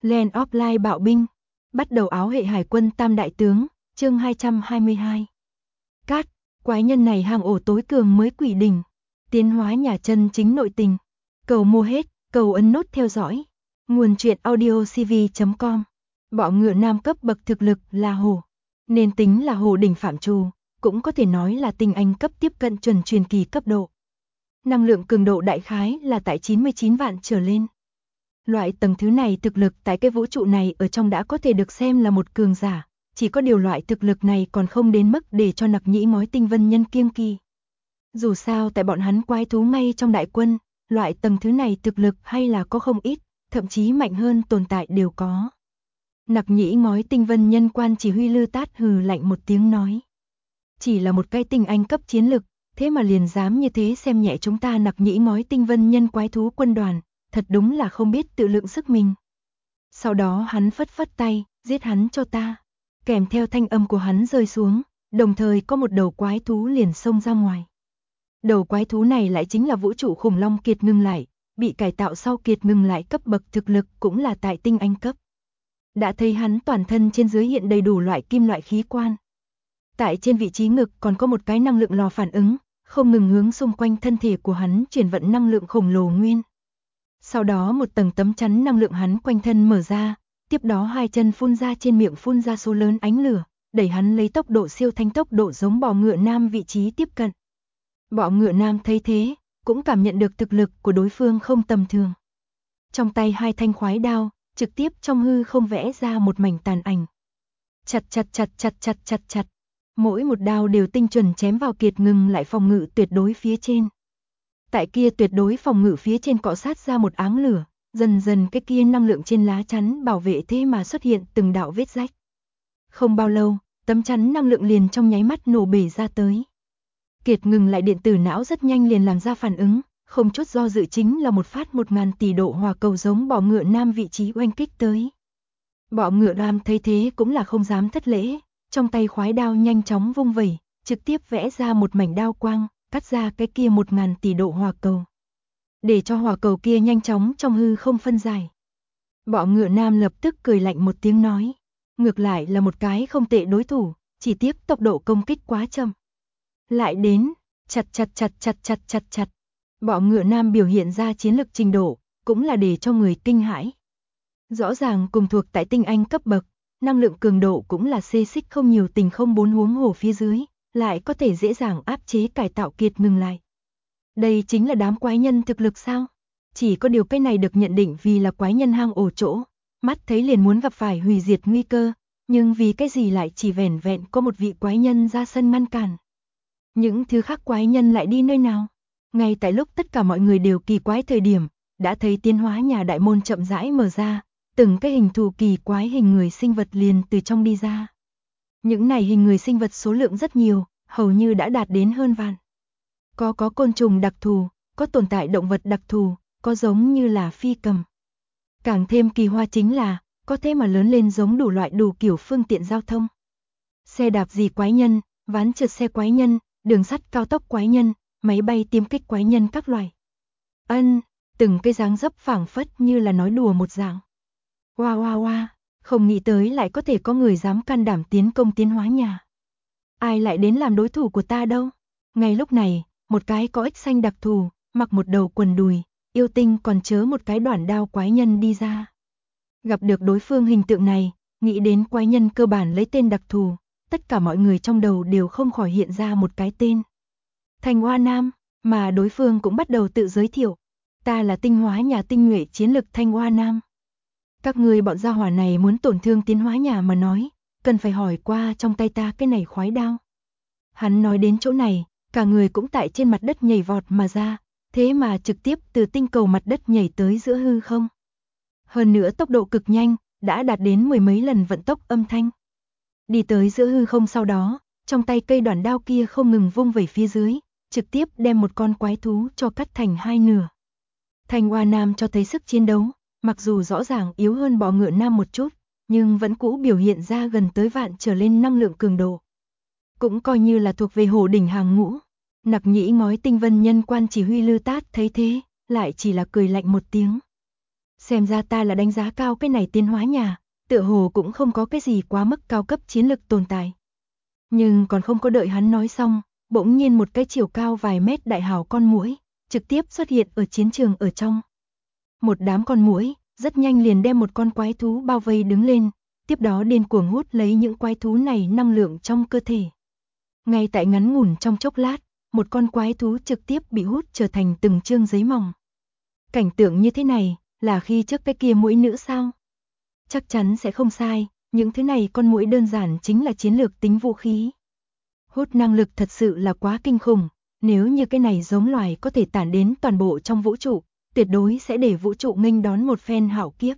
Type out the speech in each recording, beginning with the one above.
Land of Light bạo binh. Bắt đầu áo hệ hải quân tam đại tướng, chương 222. Cát, quái nhân này hang ổ tối cường mới quỷ đỉnh. Tiến hóa nhà chân chính nội tình. Cầu mua hết, cầu ấn nút theo dõi. Nguồn truyện audiocv.com. Bọ ngựa nam cấp bậc thực lực là hổ. Nên tính là hổ đỉnh phạm trù, cũng có thể nói là tinh anh cấp tiếp cận chuẩn truyền kỳ cấp độ. Năng lượng cường độ đại khái là tại 99 vạn trở lên. Loại tầng thứ này thực lực tại cái vũ trụ này ở trong đã có thể được xem là một cường giả, chỉ có điều loại thực lực này còn không đến mức để cho Nặc Nhĩ Mói Tinh Vân Nhân kiêng kỵ. Dù sao tại bọn hắn quái thú ngay trong đại quân, loại tầng thứ này thực lực hay là có không ít, thậm chí mạnh hơn tồn tại đều có. Nặc Nhĩ Mói Tinh Vân Nhân quan chỉ huy Lư Tát hừ lạnh một tiếng nói. Chỉ là một cái tinh anh cấp chiến lực, thế mà liền dám như thế xem nhẹ chúng ta Nặc Nhĩ Mói Tinh Vân Nhân quái thú quân đoàn, thật đúng là không biết tự lượng sức mình. Sau đó hắn phất phất tay, giết hắn cho ta. Kèm theo thanh âm của hắn rơi xuống, đồng thời có một đầu quái thú liền xông ra ngoài. Đầu quái thú này lại chính là vũ trụ khủng long kiệt ngưng lại, bị cải tạo sau kiệt ngưng lại cấp bậc thực lực cũng là tại tinh anh cấp. Đã thấy hắn toàn thân trên dưới hiện đầy đủ loại kim loại khí quan. Tại trên vị trí ngực còn có một cái năng lượng lò phản ứng, không ngừng hướng xung quanh thân thể của hắn chuyển vận năng lượng khổng lồ nguyên. Sau đó một tầng tấm chắn năng lượng hắn quanh thân mở ra, tiếp đó hai chân phun ra trên miệng phun ra số lớn ánh lửa, đẩy hắn lấy tốc độ siêu thanh tốc độ giống bọ ngựa nam vị trí tiếp cận. Bọ ngựa nam thấy thế, cũng cảm nhận được thực lực của đối phương không tầm thường. Trong tay hai thanh khoái đao, trực tiếp trong hư không vẽ ra một mảnh tàn ảnh. Chặt chặt chặt chặt chặt chặt chặt. Mỗi một đao đều tinh chuẩn chém vào kiệt ngừng lại phòng ngự tuyệt đối phía trên. Tại kia tuyệt đối phòng ngự phía trên cọ sát ra một áng lửa, dần dần cái kia năng lượng trên lá chắn bảo vệ thế mà xuất hiện từng đạo vết rách. Không bao lâu, tấm chắn năng lượng liền trong nháy mắt nổ bể ra tới. Kiệt ngừng lại điện tử não rất nhanh liền làm ra phản ứng, không chút do dự chính là một phát 1000 tỷ độ hỏa cầu giống bọ ngựa nam vị trí oanh kích tới. Bọ ngựa nam thấy thế cũng là không dám thất lễ, trong tay khoái đao nhanh chóng vung vẩy, trực tiếp vẽ ra một mảnh đao quang, cắt ra cái kia 1000 tỷ độ hỏa cầu. Để cho hỏa cầu kia nhanh chóng trong hư không phân giải. Bọ ngựa nam lập tức cười lạnh một tiếng nói. Ngược lại là một cái không tệ đối thủ, chỉ tiếc tốc độ công kích quá chậm. Lại đến, chặt chặt chặt chặt chặt chặt chặt. Bọ ngựa nam biểu hiện ra chiến lực trình độ, cũng là để cho người kinh hãi. Rõ ràng cùng thuộc tại tinh anh cấp bậc, năng lượng cường độ cũng là xê xích không nhiều tình không bốn huống hồ phía dưới, lại có thể dễ dàng áp chế cải tạo kiệt ngừng lại. Đây chính là đám quái nhân thực lực sao? Chỉ có điều cái này được nhận định vì là quái nhân hang ổ chỗ, mắt thấy liền muốn gặp phải hủy diệt nguy cơ, nhưng vì cái gì lại chỉ vẻn vẹn có một vị quái nhân ra sân ngăn cản. Những thứ khác quái nhân lại đi nơi nào? Ngay tại lúc tất cả mọi người đều kỳ quái thời điểm, đã thấy tiến hóa nhà đại môn chậm rãi mở ra, từng cái hình thù kỳ quái hình người sinh vật liền từ trong đi ra. Những này hình người sinh vật số lượng rất nhiều, hầu như đã đạt đến hơn vạn. Có côn trùng đặc thù, có tồn tại động vật đặc thù, có giống như là phi cầm. Càng thêm kỳ hoa chính là, có thế mà lớn lên giống đủ loại đủ kiểu phương tiện giao thông. Xe đạp gì quái nhân, ván trượt xe quái nhân, đường sắt cao tốc quái nhân, máy bay tiêm kích quái nhân các loại. Từng cái dáng dấp phảng phất như là nói đùa một dạng. Wow, không nghĩ tới lại có thể có người dám can đảm tiến công tiến hóa nhà. Ai lại đến làm đối thủ của ta đâu? Ngay lúc này, một cái có ích xanh đặc thù, mặc một đầu quần đùi, yêu tinh còn chớ một cái đoản đao quái nhân đi ra. Gặp được đối phương hình tượng này, nghĩ đến quái nhân cơ bản lấy tên đặc thù, tất cả mọi người trong đầu đều không khỏi hiện ra một cái tên. Thành Hoa Nam, mà đối phương cũng bắt đầu tự giới thiệu. Ta là tinh hóa nhà tinh nhuệ chiến lực Thanh Hoa Nam. Các người bọn gia hỏa này muốn tổn thương tiến hóa nhà mà nói, cần phải hỏi qua trong tay ta cái này khoái đao. Hắn nói đến chỗ này, cả người cũng tại trên mặt đất nhảy vọt mà ra, thế mà trực tiếp từ tinh cầu mặt đất nhảy tới giữa hư không. Hơn nữa tốc độ cực nhanh, đã đạt đến 10 mấy lần vận tốc âm thanh. Đi tới giữa hư không sau đó, trong tay cây đoản đao kia không ngừng vung về phía dưới, trực tiếp đem một con quái thú cho cắt thành hai nửa. Thanh Hoa Nam cho thấy sức chiến đấu, mặc dù rõ ràng yếu hơn bọ ngựa nam một chút, nhưng vẫn cũ biểu hiện ra gần tới vạn trở lên năng lượng cường độ. Cũng coi như là thuộc về hổ đỉnh hàng ngũ. Nặc Nhĩ Mói Tinh Vân Nhân quan chỉ huy Lư Tát thấy thế, lại chỉ là cười lạnh một tiếng. Xem ra ta là đánh giá cao cái này tiến hóa nhà, tựa hồ cũng không có cái gì quá mức cao cấp chiến lực tồn tại. Nhưng còn không có đợi hắn nói xong, bỗng nhiên một cái chiều cao vài mét đại hào con muỗi trực tiếp xuất hiện ở chiến trường ở trong. Một đám con muỗi rất nhanh liền đem một con quái thú bao vây đứng lên, tiếp đó điên cuồng hút lấy những quái thú này năng lượng trong cơ thể. Ngay tại ngắn ngủn trong chốc lát, một con quái thú trực tiếp bị hút trở thành từng chương giấy mỏng. Cảnh tượng như thế này, là khi trước cái kia muỗi nữ sao? Chắc chắn sẽ không sai, những thứ này con muỗi đơn giản chính là chiến lược tính vũ khí. Hút năng lực thật sự là quá kinh khủng, nếu như cái này giống loài có thể tản đến toàn bộ trong vũ trụ, tuyệt đối sẽ để vũ trụ nghênh đón một phen hạo kiếp.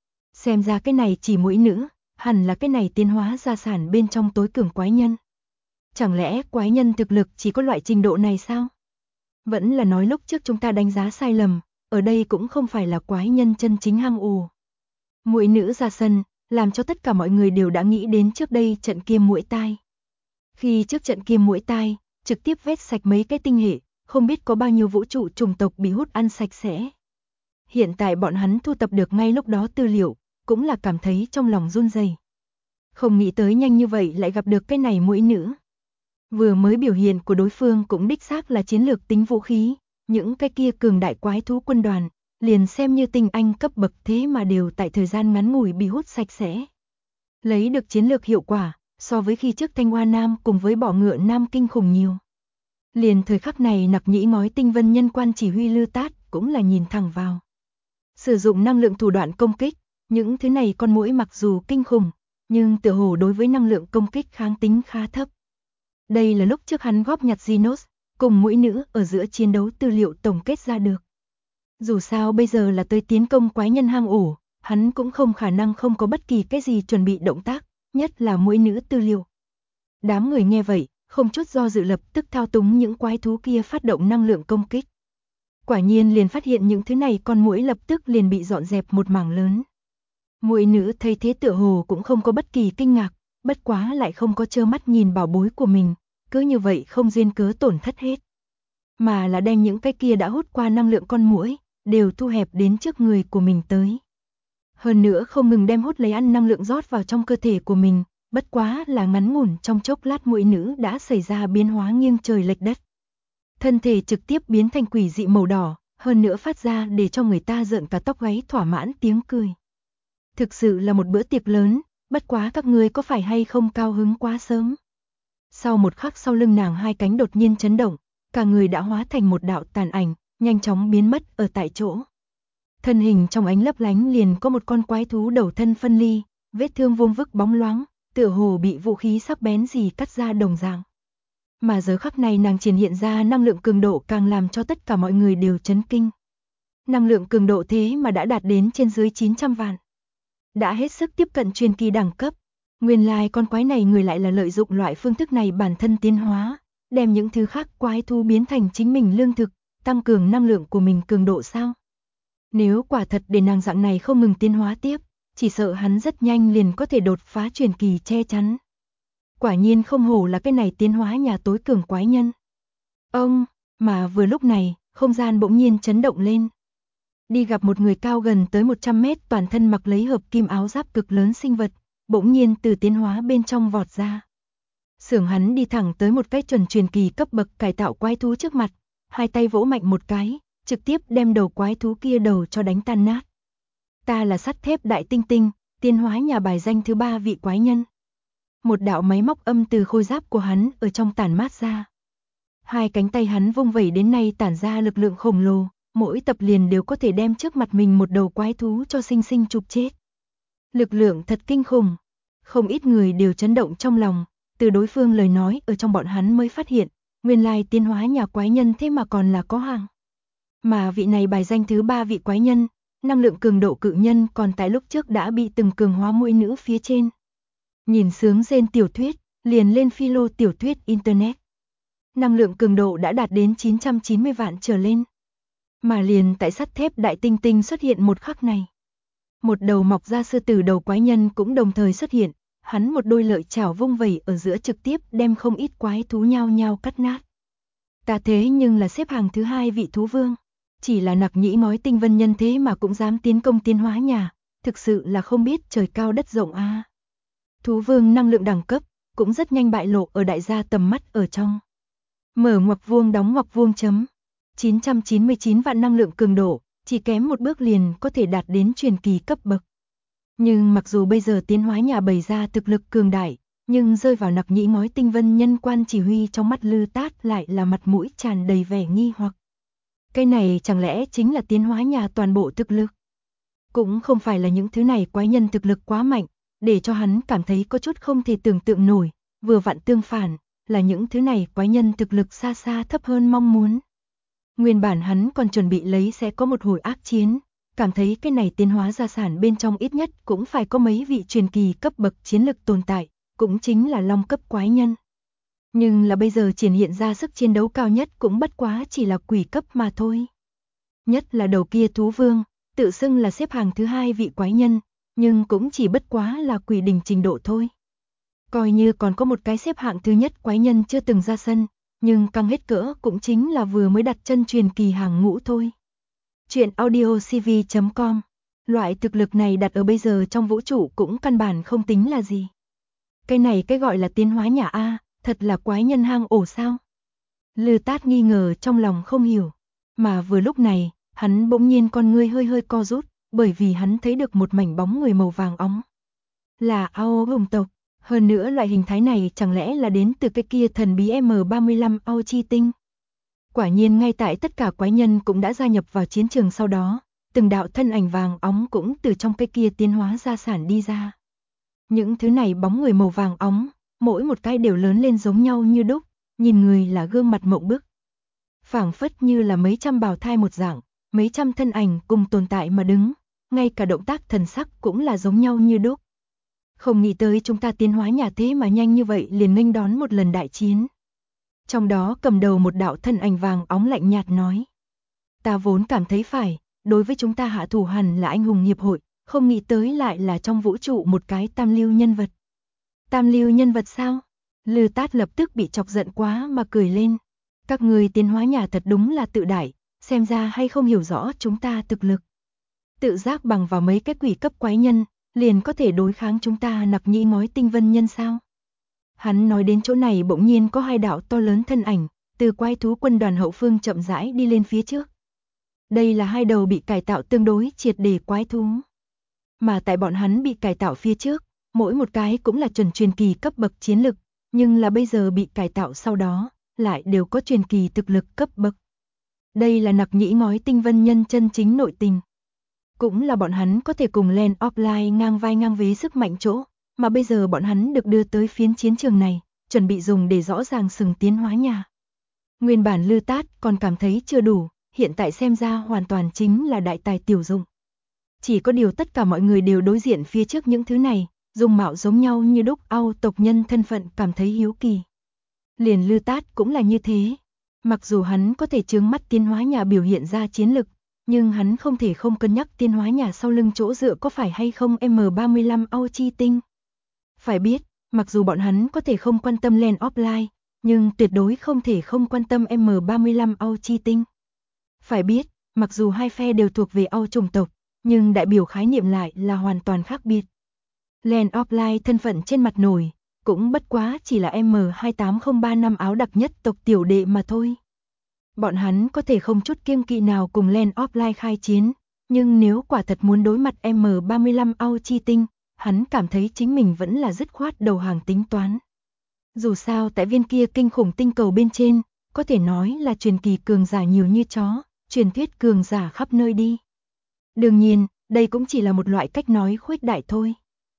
Xem ra cái này chỉ muỗi nữ, hẳn là cái này tiến hóa gia sản bên trong tối cường quái nhân. Chẳng lẽ quái nhân thực lực chỉ có loại trình độ này sao? Vẫn là nói lúc trước chúng ta đánh giá sai lầm, ở đây cũng không phải là quái nhân chân chính hang ổ. Muỗi nữ ra sân, làm cho tất cả mọi người đều đã nghĩ đến trước đây trận kia muỗi tai. Khi trước trận kia muỗi tai, trực tiếp vét sạch mấy cái tinh hệ, không biết có bao nhiêu vũ trụ chủng tộc bị hút ăn sạch sẽ. Hiện tại bọn hắn thu tập được ngay lúc đó tư liệu, cũng là cảm thấy trong lòng run rẩy. Không nghĩ tới nhanh như vậy lại gặp được cái này muỗi nữ. Vừa mới biểu hiện của đối phương cũng đích xác là chiến lược tính vũ khí, những cái kia cường đại quái thú quân đoàn, liền xem như tinh anh cấp bậc thế mà đều tại thời gian ngắn ngủi bị hút sạch sẽ. Lấy được chiến lược hiệu quả, so với khi trước Thanh Hoa Nam cùng với Bọ Ngựa Nam kinh khủng nhiều. Liền thời khắc này Nặc Nhĩ ngói tinh vân nhân quan chỉ huy Lư Tát cũng là nhìn thẳng vào. Sử dụng năng lượng thủ đoạn công kích, những thứ này con muỗi mặc dù kinh khủng, nhưng tựa hồ đối với năng lượng công kích kháng tính khá thấp. Đây là lúc trước hắn góp nhặt Genos cùng muỗi nữ ở giữa chiến đấu tư liệu tổng kết ra được. Dù sao bây giờ là tới tiến công quái nhân hang ổ, hắn cũng không khả năng không có bất kỳ cái gì chuẩn bị động tác, nhất là muỗi nữ tư liệu. Đám người nghe vậy, không chút do dự lập tức thao túng những quái thú kia phát động năng lượng công kích. Quả nhiên liền phát hiện những thứ này con muỗi lập tức liền bị dọn dẹp một mảng lớn. Muỗi nữ thấy thế tựa hồ cũng không có bất kỳ kinh ngạc, bất quá lại không có trơ mắt nhìn bảo bối của mình, cứ như vậy không duyên cớ tổn thất hết. Mà là đem những cái kia đã hút qua năng lượng con muỗi, đều thu hẹp đến trước người của mình tới. Hơn nữa không ngừng đem hút lấy ăn năng lượng rót vào trong cơ thể của mình, bất quá là ngắn ngủn trong chốc lát muỗi nữ đã xảy ra biến hóa nghiêng trời lệch đất. Thân thể trực tiếp biến thành quỷ dị màu đỏ, hơn nữa phát ra để cho người ta rợn cả tóc gáy thỏa mãn tiếng cười. Thực sự là một bữa tiệc lớn, bất quá các ngươi có phải hay không cao hứng quá sớm. Sau một khắc sau lưng nàng hai cánh đột nhiên chấn động, cả người đã hóa thành một đạo tàn ảnh, nhanh chóng biến mất ở tại chỗ. Thân hình trong ánh lấp lánh liền có một con quái thú đầu thân phân ly, vết thương vuông vức bóng loáng, tựa hồ bị vũ khí sắc bén gì cắt ra đồng dạng. Mà giờ khắc này nàng triển hiện ra năng lượng cường độ càng làm cho tất cả mọi người đều chấn kinh. Năng lượng cường độ thế mà đã đạt đến trên dưới 900 vạn. Đã hết sức tiếp cận truyền kỳ đẳng cấp. Nguyên lai con quái này người lại là lợi dụng loại phương thức này bản thân tiến hóa, đem những thứ khác quái thú biến thành chính mình lương thực, tăng cường năng lượng của mình cường độ sao? Nếu quả thật để nàng dạng này không ngừng tiến hóa tiếp, chỉ sợ hắn rất nhanh liền có thể đột phá truyền kỳ che chắn. Quả nhiên không hổ là cái này tiến hóa nhà tối cường quái nhân. Ông, mà vừa lúc này, không gian bỗng nhiên chấn động lên. Đi gặp một người cao gần tới 100 mét toàn thân mặc lấy hợp kim áo giáp cực lớn sinh vật, bỗng nhiên từ tiến hóa bên trong vọt ra. Xưởng hắn đi thẳng tới một cái chuẩn truyền kỳ cấp bậc cải tạo quái thú trước mặt, hai tay vỗ mạnh một cái, trực tiếp đem đầu quái thú kia đầu cho đánh tan nát. Ta là sắt thép đại tinh tinh, tiến hóa nhà bài danh thứ 3 vị quái nhân. Một đạo máy móc âm từ khôi giáp của hắn ở trong tản mát ra. Hai cánh tay hắn vung vẩy đến nay tản ra lực lượng khổng lồ, mỗi tập liền đều có thể đem trước mặt mình một đầu quái thú cho sinh sinh chụp chết. Lực lượng thật kinh khủng, không ít người đều chấn động trong lòng, từ đối phương lời nói ở trong bọn hắn mới phát hiện, nguyên lai tiến hóa nhà quái nhân thế mà còn là có hàng. Mà vị này bài danh thứ 3 vị quái nhân, năng lượng cường độ cự nhân còn tại lúc trước đã bị từng cường hóa muỗi nữ phía trên. Nhìn sướng rên tiểu thuyết, liền lên philo tiểu thuyết internet. Năng lượng cường độ đã đạt đến 990 vạn trở lên. Mà liền tại sắt thép đại tinh tinh xuất hiện một khắc này. Một đầu mọc ra sư tử đầu quái nhân cũng đồng thời xuất hiện, hắn một đôi lợi chảo vung vẩy ở giữa trực tiếp đem không ít quái thú nhao nhao cắt nát. Ta thế nhưng là xếp hàng thứ 2 vị thú vương. Chỉ là nặc nhĩ ngói tinh vân nhân thế mà cũng dám tiến công tiến hóa nhà, thực sự là không biết trời cao đất rộng a. Thú vương năng lượng đẳng cấp, cũng rất nhanh bại lộ ở đại gia tầm mắt ở trong. Mở ngoặc vuông đóng ngoặc vuông chấm. 999 vạn năng lượng cường độ, chỉ kém một bước liền có thể đạt đến truyền kỳ cấp bậc. Nhưng mặc dù bây giờ tiến hóa nhà bày ra thực lực cường đại, nhưng rơi vào nặc nhĩ ngói tinh vân nhân quan chỉ huy trong mắt Lư Tát lại là mặt mũi tràn đầy vẻ nghi hoặc. Cái này chẳng lẽ chính là tiến hóa nhà toàn bộ thực lực? Cũng không phải là những thứ này quái nhân thực lực quá mạnh, để cho hắn cảm thấy có chút không thể tưởng tượng nổi, vừa vặn tương phản, là những thứ này quái nhân thực lực xa xa thấp hơn mong muốn. Nguyên bản hắn còn chuẩn bị lấy sẽ có một hồi ác chiến, cảm thấy cái này tiến hóa gia sản bên trong ít nhất cũng phải có mấy vị truyền kỳ cấp bậc chiến lực tồn tại, cũng chính là long cấp quái nhân. Nhưng là bây giờ triển hiện ra sức chiến đấu cao nhất cũng bất quá chỉ là quỷ cấp mà thôi. Nhất là đầu kia thú vương, tự xưng là xếp hàng thứ 2 vị quái nhân, nhưng cũng chỉ bất quá là quỷ đỉnh trình độ thôi. Coi như còn có một cái xếp hạng thứ nhất quái nhân chưa từng ra sân, nhưng căng hết cỡ cũng chính là vừa mới đặt chân truyền kỳ hàng ngũ thôi. Chuyện audiocv.com. Loại thực lực này đặt ở bây giờ trong vũ trụ cũng căn bản không tính là gì. Cái này cái gọi là tiến hóa nhà A, thật là quái nhân hang ổ sao? Lư Tát nghi ngờ trong lòng không hiểu. Mà vừa lúc này, hắn bỗng nhiên con ngươi hơi hơi co rút, bởi vì hắn thấy được một mảnh bóng người màu vàng óng. Là Ao hùng tộc. Hơn nữa loại hình thái này chẳng lẽ là đến từ cái kia thần bí M35 Ao chi tinh. Quả nhiên ngay tại tất cả quái nhân cũng đã gia nhập vào chiến trường sau đó, từng đạo thân ảnh vàng óng cũng từ trong cái kia tiến hóa gia sản đi ra. Những thứ này bóng người màu vàng óng, mỗi một cái đều lớn lên giống nhau như đúc, nhìn người là gương mặt mộng bức. Phảng phất như là mấy trăm bào thai một dạng, mấy trăm thân ảnh cùng tồn tại mà đứng, ngay cả động tác thần sắc cũng là giống nhau như đúc. Không nghĩ tới chúng ta tiến hóa nhà thế mà nhanh như vậy liền nghênh đón một lần đại chiến. Trong đó cầm đầu một đạo thân ảnh vàng óng lạnh nhạt nói. Ta vốn cảm thấy phải, đối với chúng ta hạ thủ hẳn là anh hùng nghiệp hội, không nghĩ tới lại là trong vũ trụ một cái tam lưu nhân vật. Tam lưu nhân vật sao? Lư Tát lập tức bị chọc giận quá mà cười lên. Các người tiến hóa nhà thật đúng là tự đại, xem ra hay không hiểu rõ chúng ta thực lực. Tự giác bằng vào mấy cái quỷ cấp quái nhân, liền có thể đối kháng chúng ta nặc nhĩ ngói tinh vân nhân sao? Hắn nói đến chỗ này bỗng nhiên có hai đạo to lớn thân ảnh, từ quái thú quân đoàn hậu phương chậm rãi đi lên phía trước. Đây là hai đầu bị cải tạo tương đối triệt để quái thú. Mà tại bọn hắn bị cải tạo phía trước, mỗi một cái cũng là chuẩn truyền kỳ cấp bậc chiến lực, nhưng là bây giờ bị cải tạo sau đó, lại đều có truyền kỳ thực lực cấp bậc. Đây là nặc nhĩ ngói tinh vân nhân chân chính nội tình. Cũng là bọn hắn có thể cùng Land of Light ngang vai ngang vế sức mạnh chỗ, mà bây giờ bọn hắn được đưa tới phiến chiến trường này, chuẩn bị dùng để rõ ràng sừng tiến hóa nhà. Nguyên bản Lư Tát còn cảm thấy chưa đủ, hiện tại xem ra hoàn toàn chính là đại tài tiểu dụng. Chỉ có điều tất cả mọi người đều đối diện phía trước những thứ này, dung mạo giống nhau như đúc Ao tộc nhân thân phận cảm thấy hiếu kỳ. Liền Lư Tát cũng là như thế. Mặc dù hắn có thể chướng mắt tiến hóa nhà biểu hiện ra chiến lực, nhưng hắn không thể không cân nhắc tiến hóa nhà sau lưng chỗ dựa có phải hay không M35 Ao chi tinh. Phải biết, mặc dù bọn hắn có thể không quan tâm Land of Light, nhưng tuyệt đối không thể không quan tâm M35 Ao chi tinh. Phải biết, mặc dù hai phe đều thuộc về Ao chủng tộc, nhưng đại biểu khái niệm lại là hoàn toàn khác biệt. Land of Light thân phận trên mặt nổi, cũng bất quá chỉ là M28035 áo đặc nhất tộc tiểu đệ mà thôi. Bọn hắn có thể không chút kiêng kỵ nào cùng Land of Light khai chiến, nhưng nếu quả thật muốn đối mặt M35 Ao chi tinh, hắn cảm thấy chính mình vẫn là dứt khoát đầu hàng tính toán. Dù sao tại viên kia kinh khủng tinh cầu bên trên, có thể nói là truyền kỳ cường giả nhiều như chó, truyền thuyết cường giả khắp nơi đi. Đương nhiên, đây cũng chỉ là một loại cách nói khuếch đại thôi.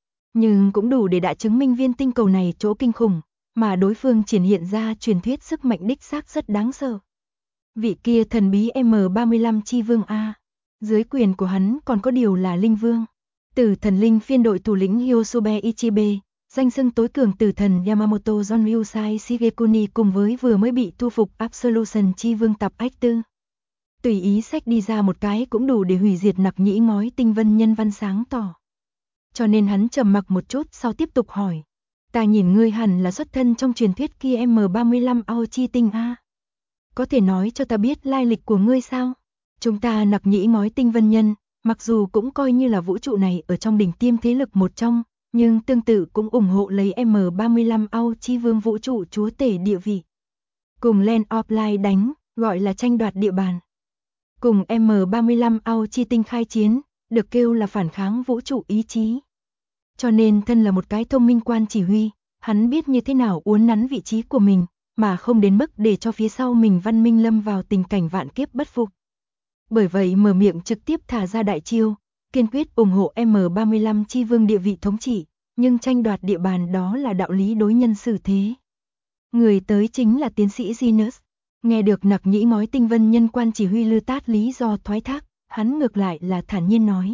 Nhưng cũng đủ để đã chứng minh viên tinh cầu này chỗ kinh khủng, mà đối phương triển hiện ra truyền thuyết sức mạnh đích xác rất đáng sợ. Vị kia thần bí M35 chi vương A, dưới quyền của hắn còn có điều là linh vương. Tử thần linh phiên đội thủ lĩnh Hyosobe Ichibe, danh xưng tối cường tử thần Yamamoto Jonyusai Shigekuni cùng với vừa mới bị thu phục Absolution chi vương tập ách tư. Tùy ý sách đi ra một cái cũng đủ để hủy diệt nặc nhĩ ngói tinh vân nhân văn sáng tỏ. Cho nên hắn trầm mặc một chút sau tiếp tục hỏi. Ta nhìn ngươi hẳn là xuất thân trong truyền thuyết kia M35 Ao chi tinh A. Có thể nói cho ta biết lai lịch của ngươi sao? Chúng ta nặc nhĩ ngói tinh vân nhân, mặc dù cũng coi như là vũ trụ này ở trong đỉnh tiêm thế lực một trong, nhưng tương tự cũng ủng hộ lấy M35 Ao Chi Vương vũ trụ chúa tể địa vị. Cùng Land of Light đánh, gọi là tranh đoạt địa bàn. Cùng M35 Ao Chi tinh khai chiến, được kêu là phản kháng vũ trụ ý chí. Cho nên thân là một cái thông minh quan chỉ huy, hắn biết như thế nào uốn nắn vị trí của mình, mà không đến mức để cho phía sau mình văn minh lâm vào tình cảnh vạn kiếp bất phục. Bởi vậy mở miệng trực tiếp thả ra đại chiêu, kiên quyết ủng hộ M35 Chi Vương địa vị thống trị, nhưng tranh đoạt địa bàn đó là đạo lý đối nhân xử thế. Người tới chính là tiến sĩ Zinus. Nghe được nặc nhĩ ngói tinh vân nhân quan chỉ huy Lư Tát lý do thoái thác, hắn ngược lại là thản nhiên nói.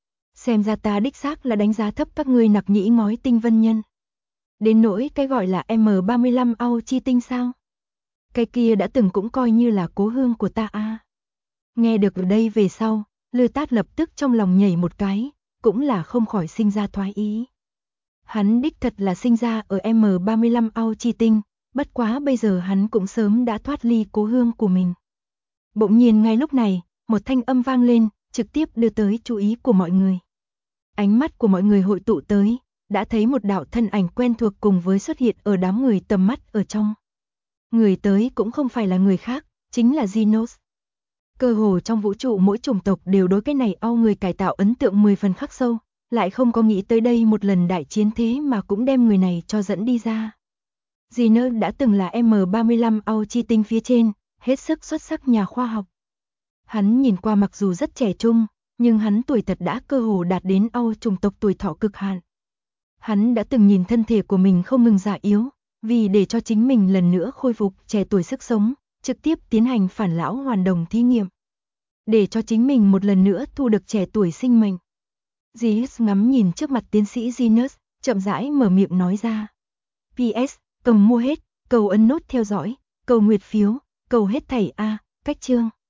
Xem ra ta đích xác là đánh giá thấp các ngươi nặc nhĩ ngói tinh vân nhân. Đến nỗi cái gọi là M35 Ao Chi tinh sao? Cái kia đã từng cũng coi như là cố hương của ta a. Nghe được ở đây về sau, Lư Tát lập tức trong lòng nhảy một cái, cũng là không khỏi sinh ra thoái ý. Hắn đích thật là sinh ra ở M35 Ao Chi tinh, bất quá bây giờ hắn cũng sớm đã thoát ly cố hương của mình. Bỗng nhiên ngay lúc này, một thanh âm vang lên, trực tiếp đưa tới chú ý của mọi người. Ánh mắt của mọi người hội tụ tới, đã thấy một đạo thân ảnh quen thuộc cùng với xuất hiện ở đám người tầm mắt ở trong. Người tới cũng không phải là người khác, chính là Zinus. Cơ hồ trong vũ trụ mỗi chủng tộc đều đối cái này Ao người cải tạo ấn tượng 10 phần khắc sâu, lại không có nghĩ tới đây một lần đại chiến thế mà cũng đem người này cho dẫn đi ra. Zinus đã từng là M35 Ao Chi tinh phía trên, hết sức xuất sắc nhà khoa học. Hắn nhìn qua mặc dù rất trẻ trung, nhưng hắn tuổi thật đã cơ hồ đạt đến Ao chủng tộc tuổi thọ cực hạn. Hắn đã từng nhìn thân thể của mình không ngừng già yếu, vì để cho chính mình lần nữa khôi phục trẻ tuổi sức sống, trực tiếp tiến hành phản lão hoàn đồng thí nghiệm. Để cho chính mình một lần nữa thu được trẻ tuổi sinh mệnh. Zinus ngắm nhìn trước mặt tiến sĩ Zinus, chậm rãi mở miệng nói ra. PS, cầm mua hết, cầu ấn nút theo dõi, cầu nguyệt phiếu, cầu hết thảy A, cách chương.